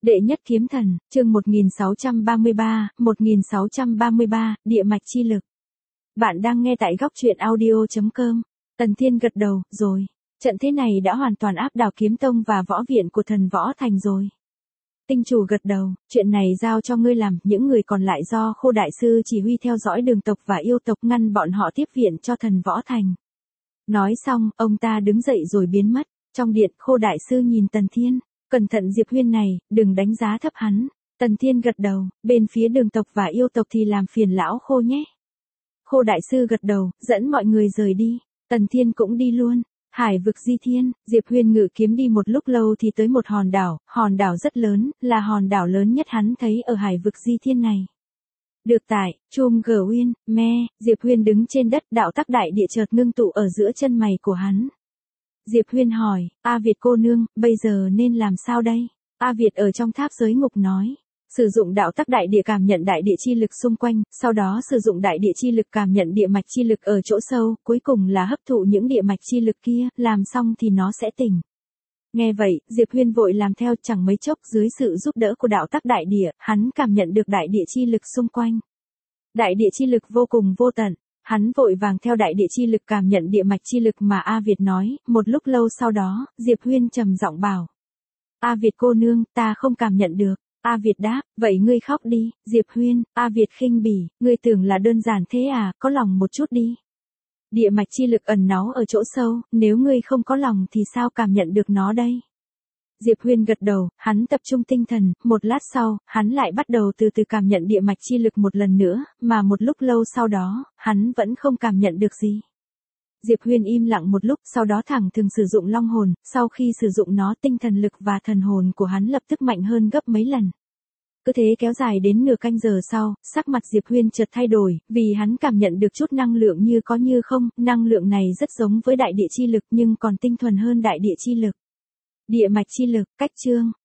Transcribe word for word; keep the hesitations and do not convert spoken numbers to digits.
Đệ nhất kiếm thần, chương một nghìn sáu trăm ba mươi ba, một nghìn sáu trăm ba mươi ba, địa mạch chi lực. Bạn đang nghe tại góc truyện audio chấm com. Tần Thiên gật đầu, rồi. Trận thế này đã hoàn toàn áp đảo kiếm tông và võ viện của thần võ thành rồi. Tinh chủ gật đầu, chuyện này giao cho ngươi làm, những người còn lại do Khô Đại Sư chỉ huy theo dõi đường tộc và yêu tộc ngăn bọn họ tiếp viện cho thần võ thành. Nói xong, ông ta đứng dậy rồi biến mất. Trong điện, Khô Đại Sư nhìn Tần Thiên. Cẩn thận Diệp Huyên này, đừng đánh giá thấp hắn. Tần Thiên gật đầu, bên phía đường tộc và yêu tộc thì làm phiền lão Khô nhé. Khô Đại Sư gật đầu, dẫn mọi người rời đi. Tần Thiên cũng đi luôn. Hải vực di thiên, Diệp Huyên ngự kiếm đi một lúc lâu thì tới một hòn đảo, hòn đảo rất lớn, là hòn đảo lớn nhất hắn thấy ở hải vực di thiên này. Được tại, Chum Gờ Uyên, me, Diệp Huyên đứng trên đất, đạo tắc đại địa chợt ngưng tụ ở giữa chân mày của hắn. Diệp Huyên hỏi, A Việt cô nương, bây giờ nên làm sao đây? A Việt ở trong tháp giới ngục nói, sử dụng đạo tắc đại địa cảm nhận đại địa chi lực xung quanh, sau đó sử dụng đại địa chi lực cảm nhận địa mạch chi lực ở chỗ sâu, cuối cùng là hấp thụ những địa mạch chi lực kia, làm xong thì nó sẽ tỉnh. Nghe vậy, Diệp Huyên vội làm theo, chẳng mấy chốc dưới sự giúp đỡ của đạo tắc đại địa, hắn cảm nhận được đại địa chi lực xung quanh. Đại địa chi lực vô cùng vô tận. Hắn vội vàng theo đại địa chi lực cảm nhận địa mạch chi lực mà A Việt nói, một lúc lâu sau đó, Diệp Huyên trầm giọng bảo. A Việt cô nương, ta không cảm nhận được. A Việt đáp, vậy ngươi khóc đi, Diệp Huyên. A Việt khinh bỉ, ngươi tưởng là đơn giản thế à, có lòng một chút đi. Địa mạch chi lực ẩn náu ở chỗ sâu, nếu ngươi không có lòng thì sao cảm nhận được nó đây? Diệp Huyên gật đầu, hắn tập trung tinh thần, một lát sau, hắn lại bắt đầu từ từ cảm nhận địa mạch chi lực một lần nữa, mà một lúc lâu sau đó, hắn vẫn không cảm nhận được gì. Diệp Huyên im lặng một lúc, sau đó thẳng thừng sử dụng long hồn, sau khi sử dụng nó tinh thần lực và thần hồn của hắn lập tức mạnh hơn gấp mấy lần. Cứ thế kéo dài đến nửa canh giờ sau, sắc mặt Diệp Huyên chợt thay đổi, vì hắn cảm nhận được chút năng lượng như có như không, năng lượng này rất giống với đại địa chi lực nhưng còn tinh thuần hơn đại địa chi lực. Địa mạch chi lực, cách chương.